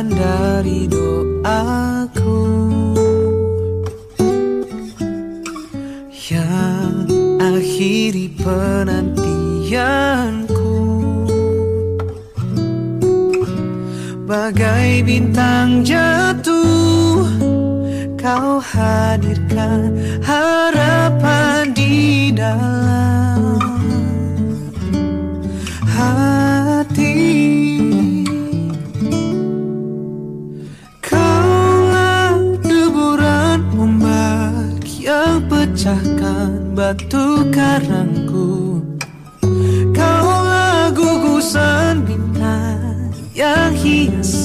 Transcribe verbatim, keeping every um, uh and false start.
bagian dari doaku yang akhiri penantianku. Bagai bintang jatuh, kau hadirkan harapan di dalam hati. Kaulah deburan ombak yang pecahkan batu karangku. Kaulah gugusan bintang yang hias